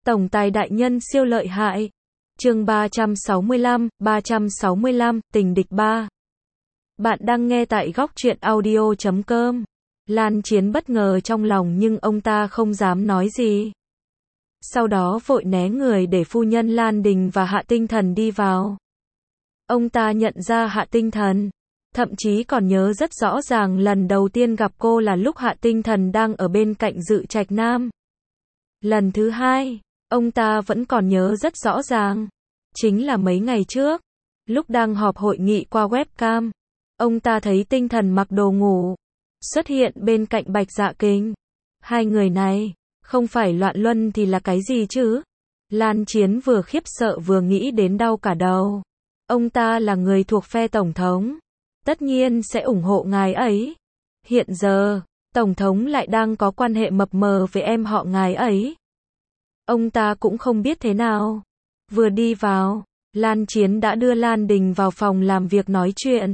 Tổng tài đại nhân siêu lợi hại. Chương 365, tình địch 3. Bạn đang nghe tại góc truyện audio.com. Lan Chiến bất ngờ trong lòng nhưng ông ta không dám nói gì. Sau đó vội né người để phu nhân Lan Đình và Hạ Tinh Thần đi vào. Ông ta nhận ra Hạ Tinh Thần, thậm chí còn nhớ rất rõ ràng lần đầu tiên gặp cô là lúc Hạ Tinh Thần đang ở bên cạnh Dự Trạch Nam. Lần thứ hai, ông ta vẫn còn nhớ rất rõ ràng, chính là mấy ngày trước, lúc đang họp hội nghị qua webcam, ông ta thấy Tinh Thần mặc đồ ngủ, xuất hiện bên cạnh Bạch Dạ Kình. Hai người này, không phải loạn luân thì là cái gì chứ? Lan Chiến vừa khiếp sợ vừa nghĩ đến đau cả đầu. Ông ta là người thuộc phe Tổng thống, tất nhiên sẽ ủng hộ ngài ấy. Hiện giờ, Tổng thống lại đang có quan hệ mập mờ với em họ ngài ấy. Ông ta cũng không biết thế nào. Vừa đi vào, Lan Chiến đã đưa Lan Đình vào phòng làm việc nói chuyện.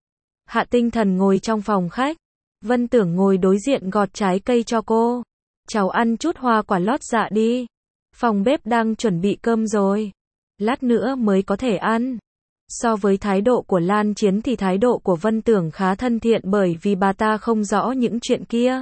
Hạ Tinh Thần ngồi trong phòng khách, Vân Tưởng ngồi đối diện gọt trái cây cho cô. Cháu ăn chút hoa quả lót dạ đi. Phòng bếp đang chuẩn bị cơm rồi. Lát nữa mới có thể ăn. So với thái độ của Lan Chiến thì thái độ của Vân Tưởng khá thân thiện bởi vì bà ta không rõ những chuyện kia.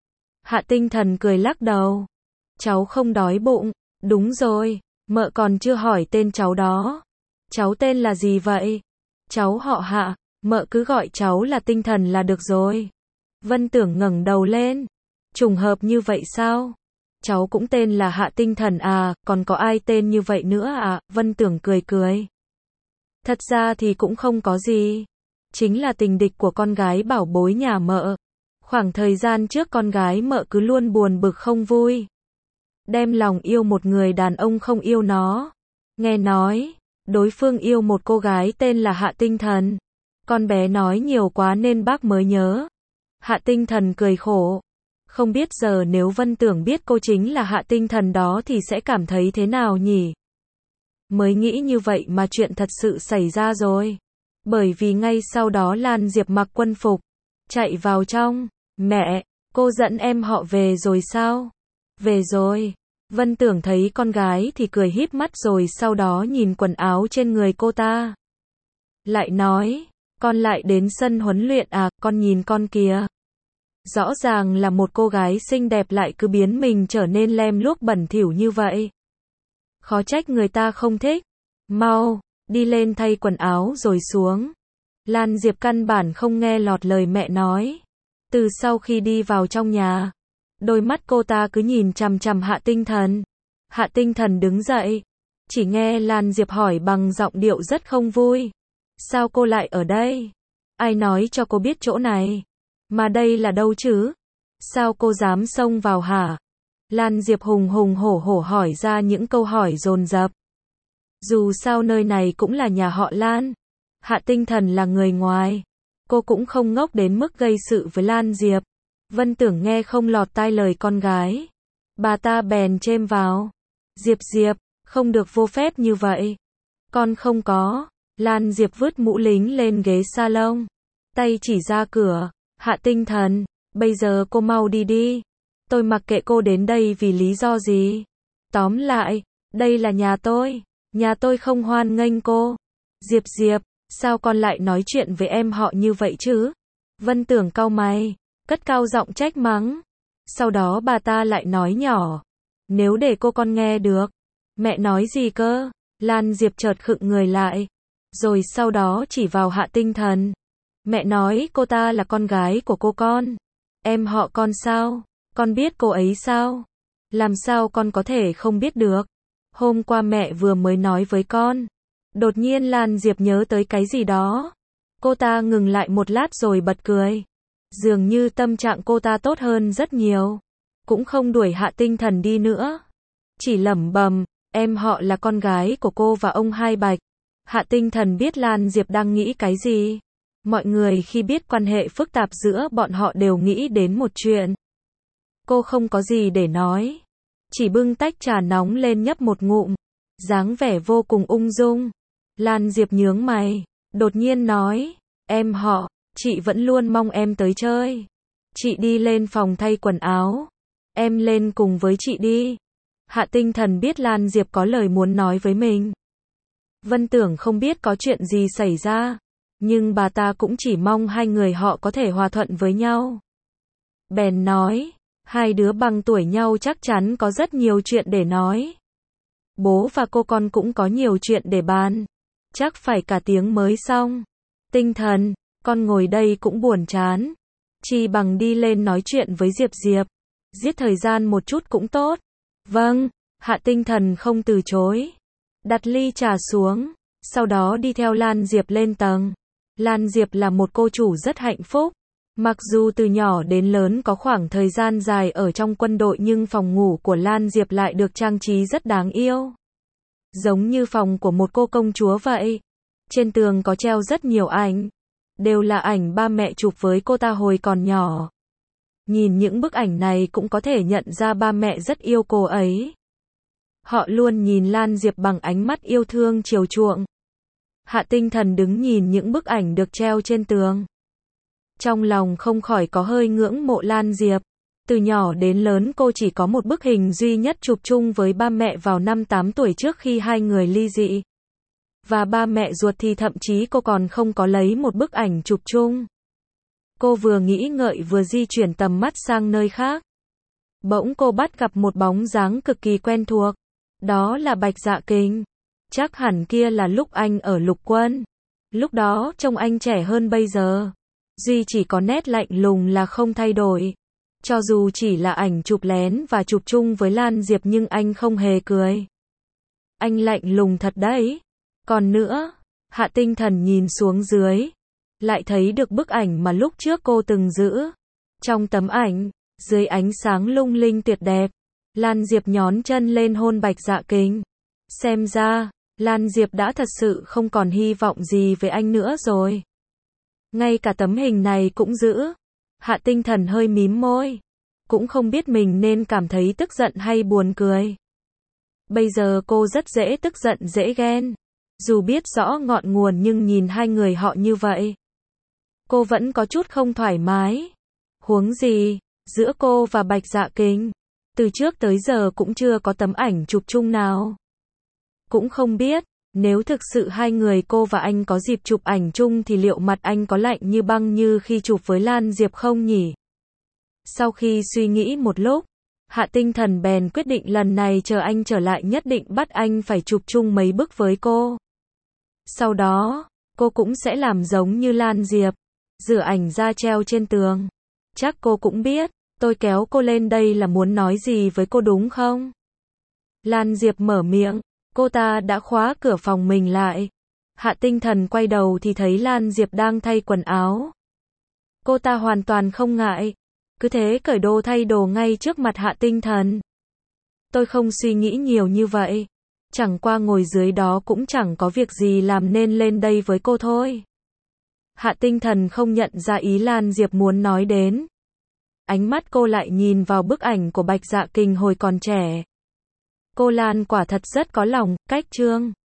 Hạ Tinh Thần cười lắc đầu. Cháu không đói bụng. Đúng rồi, mợ còn chưa hỏi tên cháu đó. Cháu tên là gì vậy? Cháu họ Hạ, mợ cứ gọi cháu là Tinh Thần là được rồi. Vân Tưởng ngẩng đầu lên. Trùng hợp như vậy sao? Cháu cũng tên là Hạ Tinh Thần à, còn có ai tên như vậy nữa à? Vân Tưởng cười cười. Thật ra thì cũng không có gì. Chính là tình địch của con gái bảo bối nhà mợ. Khoảng thời gian trước con gái mợ cứ luôn buồn bực không vui. Đem lòng yêu một người đàn ông không yêu nó. Nghe nói, đối phương yêu một cô gái tên là Hạ Tinh Thần. Con bé nói nhiều quá nên bác mới nhớ. Hạ Tinh Thần cười khổ. Không biết giờ nếu Vân Tưởng biết cô chính là Hạ Tinh Thần đó thì sẽ cảm thấy thế nào nhỉ? Mới nghĩ như vậy mà chuyện thật sự xảy ra rồi. Bởi vì ngay sau đó Lan Diệp mặc quân phục, chạy vào trong. Mẹ, cô dẫn em họ về rồi sao? Về rồi. Vân Tưởng thấy con gái thì cười híp mắt rồi sau đó nhìn quần áo trên người cô ta. Lại nói, con lại đến sân huấn luyện à, con nhìn con kìa. Rõ ràng là một cô gái xinh đẹp lại cứ biến mình trở nên lem luốc bẩn thỉu như vậy. Khó trách người ta không thích. Mau, đi lên thay quần áo rồi xuống. Lan Diệp căn bản không nghe lọt lời mẹ nói. Từ sau khi đi vào trong nhà, đôi mắt cô ta cứ nhìn chằm chằm Hạ Tinh Thần. Hạ Tinh Thần đứng dậy. Chỉ nghe Lan Diệp hỏi bằng giọng điệu rất không vui. Sao cô lại ở đây? Ai nói cho cô biết chỗ này? Mà đây là đâu chứ? Sao cô dám xông vào hả? Lan Diệp hùng hùng hổ hổ hỏi ra những câu hỏi dồn dập. Dù sao nơi này cũng là nhà họ Lan. Hạ Tinh Thần là người ngoài. Cô cũng không ngốc đến mức gây sự với Lan Diệp. Vân Tưởng nghe không lọt tai lời con gái. Bà ta bèn chêm vào. Diệp Diệp, không được vô phép như vậy. Con không có. Lan Diệp vứt mũ lính lên ghế salon. Tay chỉ ra cửa. Hạ Tinh Thần, bây giờ cô mau đi đi. Tôi mặc kệ cô đến đây vì lý do gì. Tóm lại, đây là nhà tôi. Nhà tôi không hoan nghênh cô. Diệp Diệp, sao con lại nói chuyện với em họ như vậy chứ? Vân Tưởng cau mày, cất cao giọng trách mắng. Sau đó bà ta lại nói nhỏ. Nếu để cô con nghe được. Mẹ nói gì cơ? Lan Diệp chợt khựng người lại. Rồi sau đó chỉ vào Hạ Tinh Thần. Mẹ nói cô ta là con gái của cô con. Em họ con sao? Con biết cô ấy sao? Làm sao con có thể không biết được? Hôm qua mẹ vừa mới nói với con. Đột nhiên Lan Diệp nhớ tới cái gì đó. Cô ta ngừng lại một lát rồi bật cười. Dường như tâm trạng cô ta tốt hơn rất nhiều. Cũng không đuổi Hạ Tinh Thần đi nữa. Chỉ lẩm bẩm, em họ là con gái của cô và ông Hai Bạch. Hạ Tinh Thần biết Lan Diệp đang nghĩ cái gì. Mọi người khi biết quan hệ phức tạp giữa bọn họ đều nghĩ đến một chuyện. Cô không có gì để nói. Chỉ bưng tách trà nóng lên nhấp một ngụm. Dáng vẻ vô cùng ung dung. Lan Diệp nhướng mày. Đột nhiên nói. Em họ, chị vẫn luôn mong em tới chơi. Chị đi lên phòng thay quần áo. Em lên cùng với chị đi. Hạ Tinh Thần biết Lan Diệp có lời muốn nói với mình. Vân Tưởng không biết có chuyện gì xảy ra, nhưng bà ta cũng chỉ mong hai người họ có thể hòa thuận với nhau. Bèn nói, hai đứa bằng tuổi nhau chắc chắn có rất nhiều chuyện để nói. Bố và cô con cũng có nhiều chuyện để bàn. Chắc phải cả tiếng mới xong. Tinh Thần, con ngồi đây cũng buồn chán. Chi bằng đi lên nói chuyện với Diệp Diệp. Giết thời gian một chút cũng tốt. Vâng, Hạ Tinh Thần không từ chối. Đặt ly trà xuống, sau đó đi theo Lan Diệp lên tầng. Lan Diệp là một cô chủ rất hạnh phúc. Mặc dù từ nhỏ đến lớn có khoảng thời gian dài ở trong quân đội nhưng phòng ngủ của Lan Diệp lại được trang trí rất đáng yêu. Giống như phòng của một cô công chúa vậy. Trên tường có treo rất nhiều ảnh. Đều là ảnh ba mẹ chụp với cô ta hồi còn nhỏ. Nhìn những bức ảnh này cũng có thể nhận ra ba mẹ rất yêu cô ấy. Họ luôn nhìn Lan Diệp bằng ánh mắt yêu thương chiều chuộng. Hạ Tinh Thần đứng nhìn những bức ảnh được treo trên tường. Trong lòng không khỏi có hơi ngưỡng mộ Lan Diệp. Từ nhỏ đến lớn cô chỉ có một bức hình duy nhất chụp chung với ba mẹ vào năm 8 tuổi trước khi hai người ly dị. Và ba mẹ ruột thì thậm chí cô còn không có lấy một bức ảnh chụp chung. Cô vừa nghĩ ngợi vừa di chuyển tầm mắt sang nơi khác. Bỗng cô bắt gặp một bóng dáng cực kỳ quen thuộc. Đó là Bạch Dạ Kình. Chắc hẳn kia là lúc anh ở lục quân. Lúc đó trông anh trẻ hơn bây giờ. Duy chỉ có nét lạnh lùng là không thay đổi. Cho dù chỉ là ảnh chụp lén và chụp chung với Lan Diệp nhưng anh không hề cười. Anh lạnh lùng thật đấy. Còn nữa, Hạ Tinh Thần nhìn xuống dưới. Lại thấy được bức ảnh mà lúc trước cô từng giữ. Trong tấm ảnh, dưới ánh sáng lung linh tuyệt đẹp, Lan Diệp nhón chân lên hôn Bạch Dạ Kình. Xem ra, Lan Diệp đã thật sự không còn hy vọng gì với anh nữa rồi. Ngay cả tấm hình này cũng giữ. Hạ Tinh Thần hơi mím môi. Cũng không biết mình nên cảm thấy tức giận hay buồn cười. Bây giờ cô rất dễ tức giận dễ ghen. Dù biết rõ ngọn nguồn nhưng nhìn hai người họ như vậy, cô vẫn có chút không thoải mái. Huống gì, giữa cô và Bạch Dạ Kình, từ trước tới giờ cũng chưa có tấm ảnh chụp chung nào. Cũng không biết, nếu thực sự hai người cô và anh có dịp chụp ảnh chung thì liệu mặt anh có lạnh như băng như khi chụp với Lan Diệp không nhỉ? Sau khi suy nghĩ một lúc, Hạ Tinh Thần bèn quyết định lần này chờ anh trở lại nhất định bắt anh phải chụp chung mấy bức với cô. Sau đó, cô cũng sẽ làm giống như Lan Diệp, rửa ảnh ra treo trên tường. Chắc cô cũng biết, tôi kéo cô lên đây là muốn nói gì với cô đúng không? Lan Diệp mở miệng, cô ta đã khóa cửa phòng mình lại. Hạ Tinh Thần quay đầu thì thấy Lan Diệp đang thay quần áo. Cô ta hoàn toàn không ngại, cứ thế cởi đồ thay đồ ngay trước mặt Hạ Tinh Thần. Tôi không suy nghĩ nhiều như vậy. Chẳng qua ngồi dưới đó cũng chẳng có việc gì làm nên lên đây với cô thôi. Hạ Tinh Thần không nhận ra ý Lan Diệp muốn nói đến. Ánh mắt cô lại nhìn vào bức ảnh của Bạch Dạ Kình hồi còn trẻ. Cô Lan quả thật rất có lòng, cách trương.